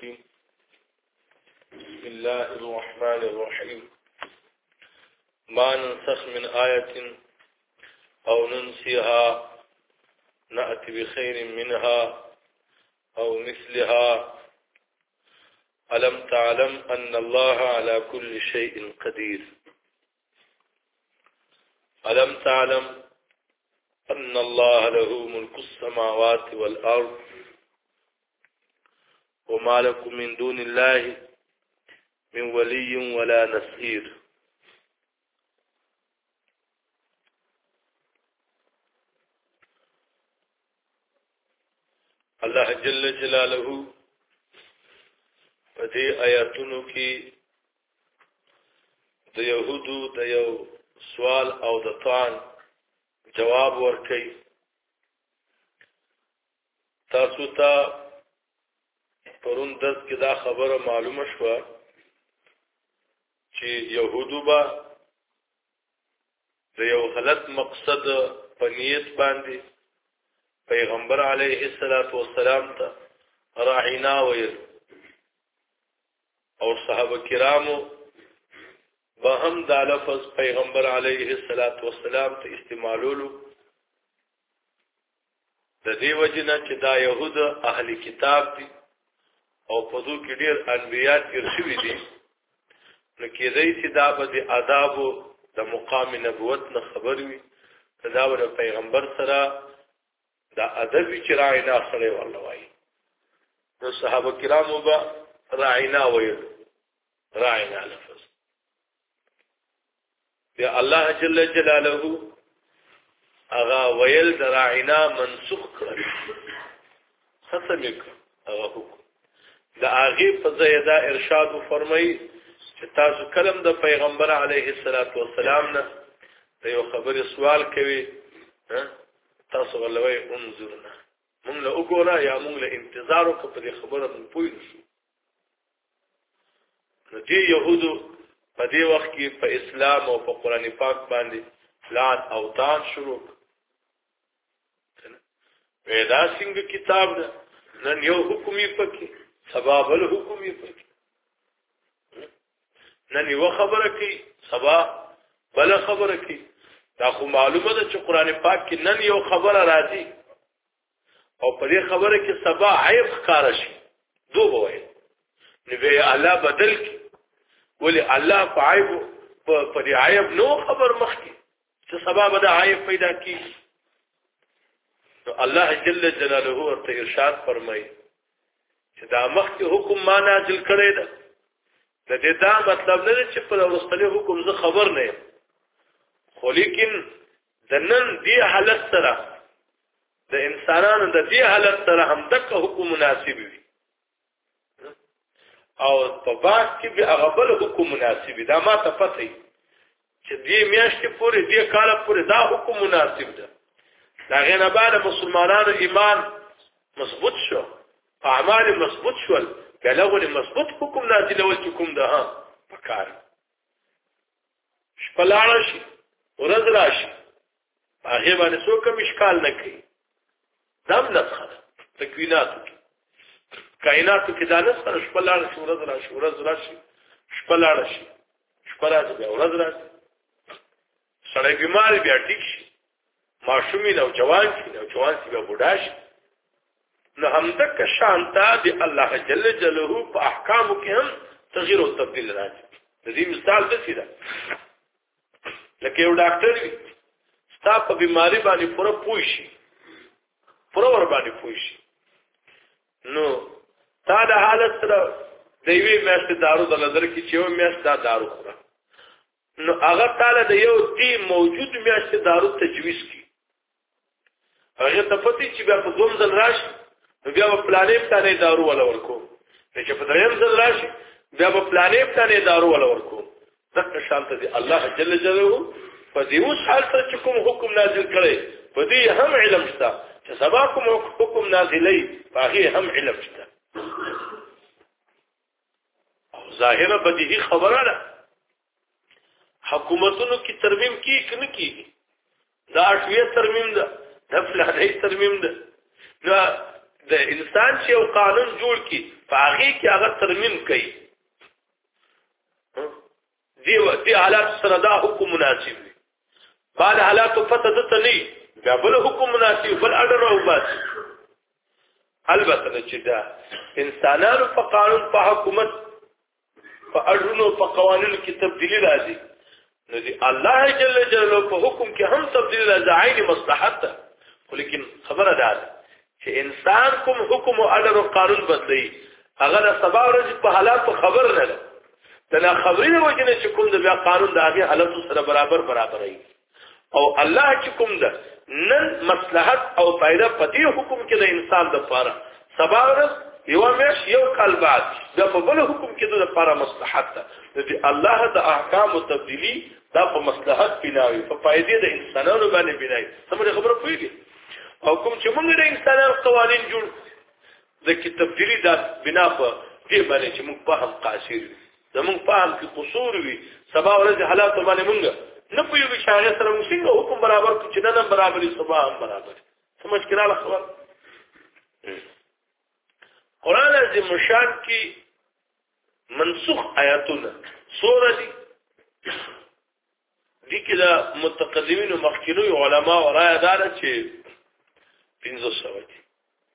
الرجيم بسم الله الرحمن الرحيم ما ننسخ من آية أو ننسيها نأتي بخير منها أو مثلها ألم تعلم أن الله على كل شيء قدير ألم تعلم أن الله له ملك السماوات والأرض وما لكم من دون الله من ولي ولا نصير الله جل جلاله په دې آیاتونو کې د يهودو د یو سوال او د طعن جواب ورکړي. تاسو ته پرون درس کې دا خبره معلومه شوه چې يهودو به د یو غلط مقصد په نیت باندې پیغمبر علیه السلام ته راعینا ویل او صحابه کرامو به هم دا لفظ پیغمبر علیه السلام ته استعمالولو د دې وجنه چې دا يهود اهل کتاب دي او په دوی کې ډېر انبیاء تیر شوي دي، نو کېدای چې دا به د آدابو د مقام نبوت نه خبر وي، دا به پیغمبر سره دا ادب چې راعینا سره والله وایي. نو صحابه کرامو به راعینا ویل، راعینا لفظ بیا الله جل جلاله هغه ویل د راعینا منسوخ کړی، ختم یې هغه حکم د هغې په ځای دا ارشاد وفرمایي چې تاسو کلم د پیغمبر علیه السلام نه د یو خبرې سوال کوي، تاسو ولوي انظرنا مونږ له وګوره یا مونږ له انتظار وکړو په دې خبره مونږ پوه نشو. نو دې یهودو په دې وخت کې په اسلام او په قرآن پاک باندې لعن او طعن شروع کړ. دا څنګه کتاب ده، نن یو حکم یې پکې سبا بل حکم یې پکې، نن یو خبره کوي سبا بل خبره کوي. دا خو معلومه ده چې قرآن پاک کې نن یو خبره راځي او په دې خبره کې سبا عیب ښکاره شي، دو به وایي نو به الله بدل کی، ولی الله په عیب په دې عیب نو خبر مخکې چې سبا به دا عیب پیدا کیږي. نو الله جل جلاله ورته ارشاد فرمایي چې دا مخکې حکم ما نازل کړی ده، د دې دا مطلب نه دی چې په وروستني حکم زه خبر نه یم، خو لیکن د نن دې حالت سره د انسانانو د دې حالت سره هم دغه حکم مناسب وي او په بعد کې به هغه بل حکم مناسب وي. دا ما ته پته وي چې دې میاشتې پورې دې کال پورې دا حکم مناسب ده. دا غیر نه بعد مسلمانانو ایمان مضبوط شو، اعمال مضبوط شول، بلغه مضبوط حکم نازلول چې کوم ده ها پکار شپه لاړه شي ورځ راشي هغه باندې څوک مشکال نه کوي. دم نسخه تکویناتو کې کائناتو کې دا نسخه شپه لاړه شي ورځ راشي ورځ راشي شپه لاړه شي شپه راځي بیا ورځ راشي، سړی بیمار بیا ټیک شي، ماشومي نو جوان شي نو جوان شي بیا بوډا شي. نو همدغه شانتا دی الله جل جلاله په احکامو کې هم تغییر او تبديل راځي. د دې مثال څه دی؟ لکه یو ډاکټر وي ستا په بیماری باندې پوره پوه شي، پوره ور باندې پوه شي، نو تا د حالت سره د یوې میاشتې دارو د نظر کې چې یو میاشت دا دارو خوره، نو هغه تعالی د یو دې موجود میاشتې دارو تجویز کی، هغه ته پتی چې بیا په دوم ځل راشي نو بیا په پلانې پلانې دارو ولا ورکو، چې په دریم ځل راشي بیا په پلانې پلانې دارو ولا ورکو. ځکه شانته دی الله جل جلاله په دې اوس حال سره چې کوم حکم نازل کړي په دې هم علم شته چې سبا کوم حکم نازلې په هغه هم علم شته. او ظاهره بدیهی خبره ده، حکومتونو کې ترمیم کی کنه کیږي، دا اټویه ترمیم ده، د فلانه ترمیم ده. نو د انسان چې یو قانون جوړ کی فاغي کې هغه ترمیم کوي دی حالات سره دا حکم مناسب دی بعد حالات فتدت نه بیا بل حکم مناسب بل اډر او بس البته چې دا انسانانو په قانون په حکومت په اډرونو په قوانینو کې تبدیلی راځي نو دی الله جل جلاله په حکم کې هم تبدیلی راځي عین مصلحت ده ولیکن خبره ده چې انسان کوم حکم او اډر او قانون بدلی هغه د سبا ورځ په حالات خبر نه ده دا خبرې د وجنه چې کوم د بیا قانون د هغه حالت سره برابر ای او الله چې کوم ده نن مصلحت او فائدہ پدې حکم کې د انسان د لپاره سبا ورځ یو مېش یو کال بعد دا په بل حکم کې د لپاره مصلحت ده چې الله د احکام او تبدیلی دا په مصلحت بناوي په فائدې د انسانانو باندې بناوي سمره خبره پوهیږي او کوم چې موږ د انسانانو قوانين جوړ د کې تبدیلی دا بنا په دې باندې چې موږ په هم قاصر زمون فهم کې قصور وي سبا ورځ حالات باندې مونږ نه پوهیږو چې هغه سره موږ څنګه حکم برابر کړو چې نن برابرې سبا هم برابر سمجھ کړه خبر قرآن عظیم شان کې منسوخ آیاتونه سورہ دي کې دا متقدمین او مخکینو علما او رائے دار چې 500 دي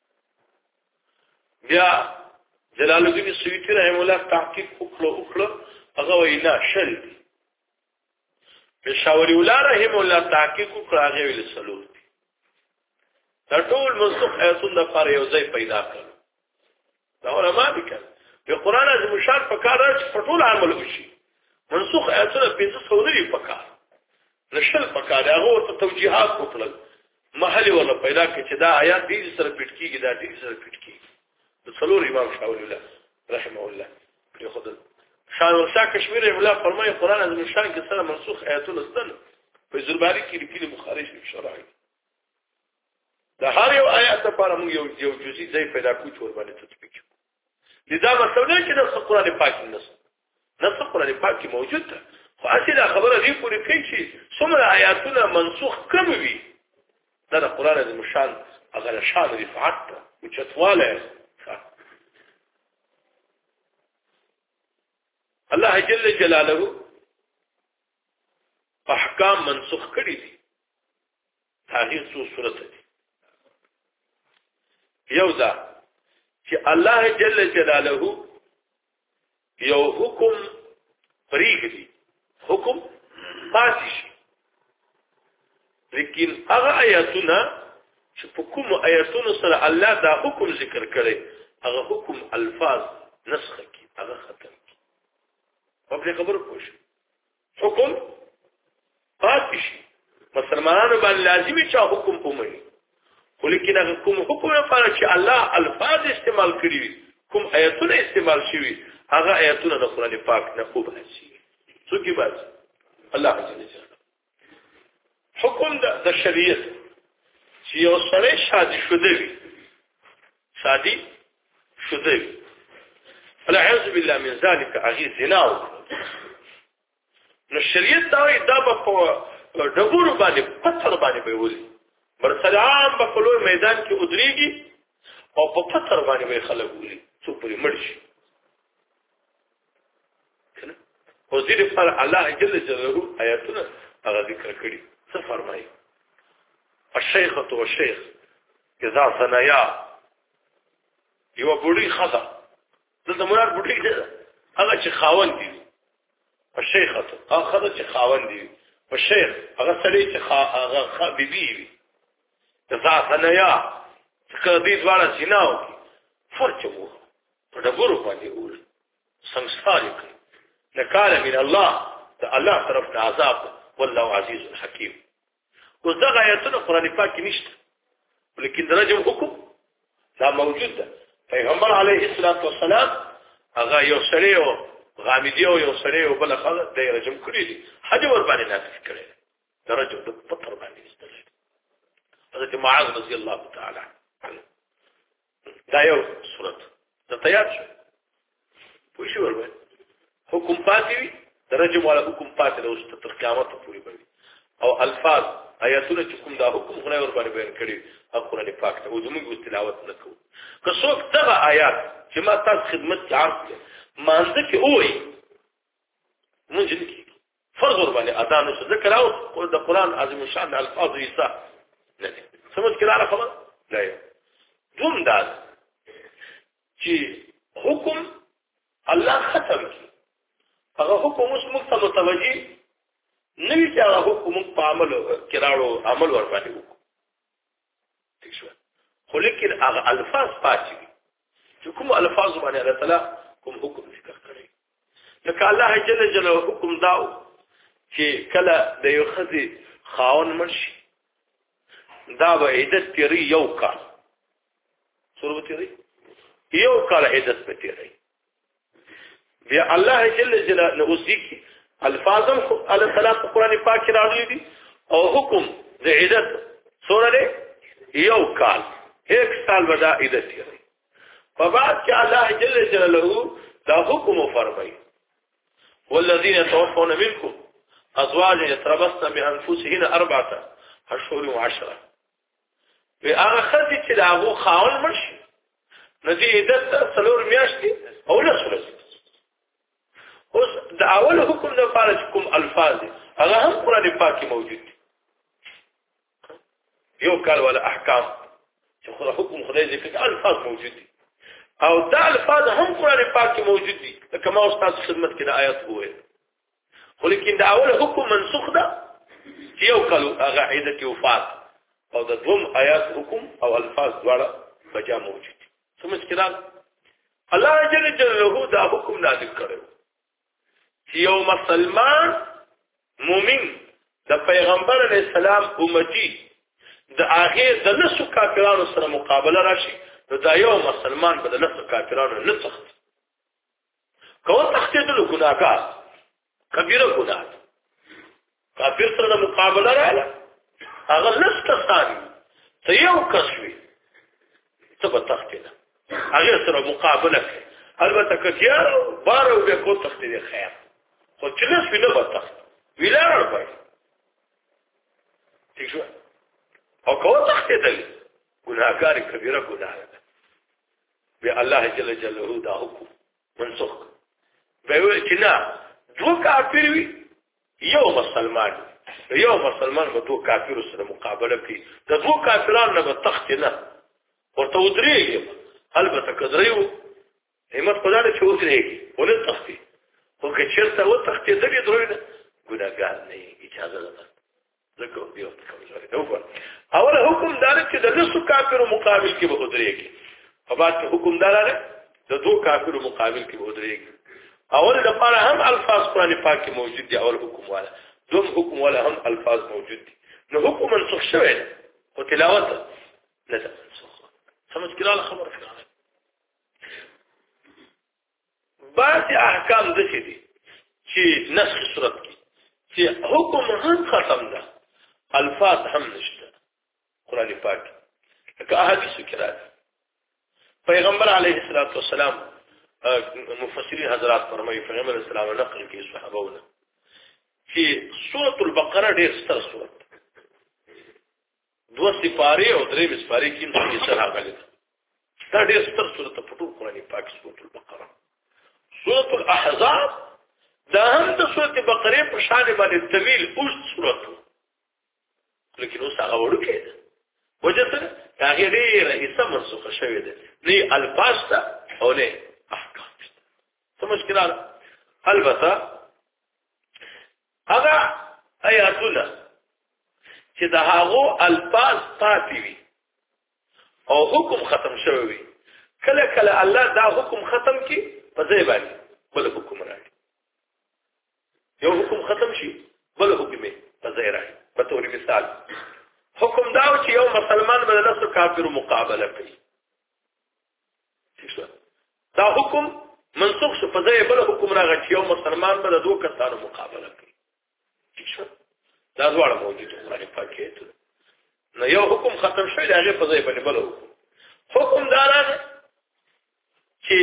بیا جلال الدین سیوطی رحم الله تحقیق وکړو هغه وینا شل دي پېښوري ولا رحم الله تحقیق وکړو هغه ویل سلوک دي دا ټول منسوخ آیاتونه د فار یو ځای پیدا کړل دا علماء دي کړه په قران عظیم شان په کار راځي په ټول عمل وشي منسوخ آیاتونه 500 لري په کار نشل په کار هغه ورته توجیهات وکړل محلي ولا پیدا کړي چې دا آیات دې سره پټ کیږي دا دې سره پټ کیږي سلور امام شاول الله رحمه الله ياخذ شان ورشا کشمیر الله فرمایي قران عظیم شان کې سره منسوخ آیاتونه استل په زرباری کې لیکلي بخاری شریف شرعي دا هر یو آیات لپاره موږ یو جزئی ځای پیدا کوو چې ور باندې تطبیق کړو لذا مسله چې د قران پاک نص قران پاک موجود ده خو اصله خبره دی پوری کوي چې څومره آیاتونه منسوخ کم وي دا قران عظیم شان هغه شان رفعت او چتواله الله جل جلاله احکام منسوخ کړی دي هغه څو صورت دي یو دا چې الله جل جلاله یو حکم پریږدي حکم پاتې شي لیکن هغه آیاتونه چې په کوم آیاتونو سره الله دا حکم ذکر کړي هغه حکم الفاظ نسخ کی هغه ختم کی په خبر پوښ حکم پاتې شي مسلمانانو باندې لازمي چې حکم ومني ولیکن هغه کوم حکم لپاره چې الله الفاظ استعمال کړي کوم آیاتونه استعمال شوي هغه آیاتونه د قران پاک نه خوب هسي څو کی بات الله جل جلاله حکم د شریعت چې یو سره شادي شوه وي فالعياذ بالله من ذلك اغي زنا نو شریعت دا په ډبورو باندې پتھر باندې به ولي برسلام په کلو میدان کې ودرېږي او په پتھر باندې به خلک ولي څو پرې مرشي کنه او دې پر الله جل جلاله آیاتونه هغه ذکر کړی څه فرمایي الشيخة والشيخ اذا ثنايا یو بوډي خزا دلته مراد بوډي ده هغه چې خاوند دي الشيخة هغه خزا چې خاوند دي والشيخ هغه سړی چې هغه بيبي وي اذا ثنايا څنګه دې ځوانه سيناو فرچو په دغورو باندې ول سمسار کوي نکاله من الله ته الله طرف ته عذاب والله عزيز حكيم وزغه آیاتونه قران پاک کې نشته ولیکن درجه حکم دا موجود ده پیغمبر علیه الصلاۃ والسلام هغه یو سړی او غامدی او یو سړی او بل خلک د رجم کړی دي حج ور باندې نافذ کړي درجه د پتر باندې استل حضرت معاذ رضی الله تعالی عنہ دا یو صورت د تیار شو پوه شو ورته حکم پاتې وي درجه والا حکم پاتې د اوس تر قیامت پورې وي او الفاظ آیاتونه چې کوم دا حکم خدای ور باندې بیان کړی او قرآن پاک ته زموږ تلاوت نکوو که څوک دغه آیات چې ما تاسو خدمت کې عرض کړ مانځه کې وایي مونږ نه کیږي فرض ور باندې ادا نشو ذکر او د قرآن عظیم شان الفاظ عیسی نه دي سمجھ کړه خبر لا یو دوم دا چې حکم الله ختم کی هغه حکم اوس موږ ته متوجي نوی چې هغه حکم په عمل کراړو عمل ور باندې وکړو ٹھیک شو خو لیکن هغه الفاظ پاتې چې کوم الفاظ باندې الله تعالی کوم حکم ذکر کړی لکه الله جل جلاله حکم داو چې کله د یو خزي خاون مرشي دا به عدت تیری یو کال سورو تیری یو کال عدت په تیری بیا الله جل جلاله اوسې الفاظم الله تعالی په قران پاک کې راغلي دي او حکم د عدت سورې یو کال 1 سال ودا عدت تیری په بعد کې الله جل جلاله دا حکم فرمایي والذين يتوفون منكم ازواج يتربصن بانفسهن 4 اشهر و10 په هغه خدي چې دا هغه خاون مرشي ندی عدت څلور میاشتې او لسورز اوس د اول حکم د فارج کوم الفاظ هغه هم قران پاک کې موجود دي یو کال ولا احکام چې خو حکم خدای ذکر الفاظ موجود دي او دا الفاظ هم قران پاک کې موجود دي کما استاد خدمت کې د آیات وې خو لیکن دا اول حکم منسوخ ده چې یو کال هغه عیدت وفات او د دوم آیات حکم او الفاظ دواړه بجا موجود دي سمجھ کړه الله جل جلاله دا حکم نازل کړو چې یو مسلمان مومن د پیغمبر علی السلام امتی د اخر د نسو کافرانو سره مقابله راشي نو دا یو مسلمان به د نسو کافرانو نه تخت کوم تختیدل ګناګار کبیره ګناه کافر سره مقابله رااله هغه لسته ثاني ته یو کسوي ته په تختیده هغه سره مقابله کوي البته کثیر بارو به کو تختیده خیر خو چې لس وینه په تخت ویلار وای ٹھیک شو او کو تختیدل ګناګار کبیره ګناه ده به الله جل جلاله دا حکم منسوخ به وی چې نه دو کافر وي یو مسلمان به دو کافر سره مقابله کوي د دو کافرانو نه به تخت نه ورته ودرېږي البته کذریو همت خدای چې ودرېږي ولې تختي خو که چېرته و تختي دې دروي نه ګناګار نه اجازه ده زکه یو کمزوري ده اول حکم دار چې د لسو کافرو مقابل کې به ودرېږي په بعد حکم دار د دو کافرو مقابل کې به ودرېږي اول لپاره هم الفاظ قرآن پاک کې موجود دي اول حکم والا دوم حکم والا هم الفاظ موجود دي نو حکم منسوخ شوی او تلاوت نه ده منسوخ سمجھ کړه خبره کړه بعض احکام د څه دي چې نسخ صورت کې چې حکم هم ختم ده الفاظ هم نشته قرآن پاک که احادیث کې راځي پیغمبر علیه الصلاۃ والسلام مفسرین حضرات فرمایي پیغمبر اسلام نقل کوي صحابهونه چې سورۃ البقره ډېر ستر سورۃ دوه سپاره او درې سپاره کې څه سره راغلي دا ډېر ستر سورۃ په ټول قرآن پاک سورۃ البقره سورۃ الاحزاب دا هم د سورۃ بقره په شان باندې طویل اوږد سورۃ لیکن اوس هغه وړوکی ده وجه څه هغه ډېره حصہ منسوخه شوې ده نه الفاظ او نه احکام سمجھ کړه البته هغه آیاتونه چې د هغه الفاظ پاتې وي او حکم ختم شوی وي کله کله الله دا حکم ختم کی په ځای باندې بل حکم راځي یو حکم ختم شي بل حکم په ځای راځي په تور مثال حکم دا چې یو مسلمان بل نفس کافر مقابله کوي دا حکم منسوخ شو په ځای بل حکم راغی چې یو مسلمان بل دوه کسانو مقابله کوي دا ډول موجود قرآن پاک کې نو یو حکم ختم شوی دی هغه په ځای باندې بل حکم داران چې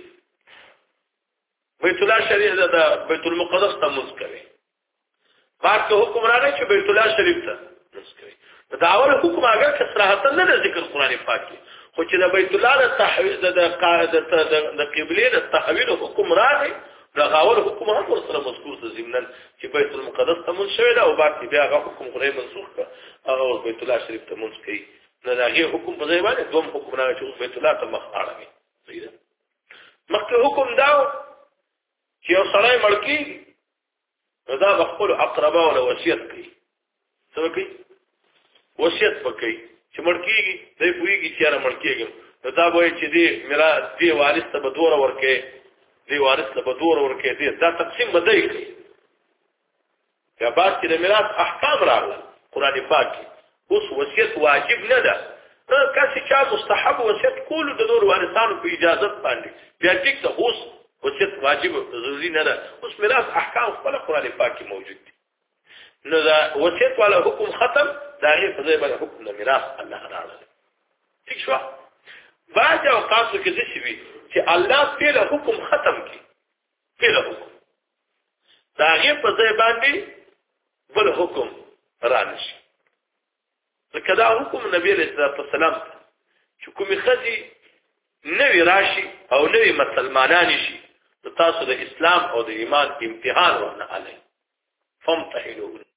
بیت الله شریف د بیت المقدس ته منځ کوي پاک حکم راغی چې بیت الله شریف ته منځ کوي دا اول حکم اگر که صراحتا نه ذکر قران پاک کې خو چې د بیت الله د تحویل د قاعده د قبله د تحویل حکم راغی دا اول حکم هم ورسره مذکور ته ضمنن چې بیت المقدس ته منځ شوی دا او باقي بیا هغه حکم غوړې منسوخ کړ هغه بیت الله شریف ته منځ کوي نه دا هغه حکم په ځای باندې دوم حکم راغی چې بیت الله ته مخ اړوي صحیح ده مخکې حکم دا چې یو سړی مړ کیږي دا خپل اقربا ولا وصیت کوي څه کوي وصیت وکړي چې مړ کیږي دوی پوېږي چې را مړ کیږي دا وایي چې دی میراث دی وارث ته بدور ورکه دی وارث ته بدور ورکه دی دا تقسیم بدای کوي یا بعد چې د میراث احکام راغله قران پاک اوس وصیت واجب نه ده کله چې مستحب وصیت کول د نور وارثانو په اجازه باندې بیا ټیک ته اوس وصیت واجب ضروري نه ده اوس میراث احکام خپل قران پاک کې موجود دي نو دا وصیت والا حکم ختم دا غیر په ځای باندې حکم د میراث الله راغله ٹھیک شو بعض اوقات کې د شي چې الله پیله حکم ختم کی پیله حکم دا غیر په ځای باندې بل حکم رانشي ځکه دا حکم نبی رسول الله سلام چې کومي خزي نوی راشي او نوی مسلمانان شي تاسو د اسلام او د ایمان امتحان ورنه علي فامتحنوه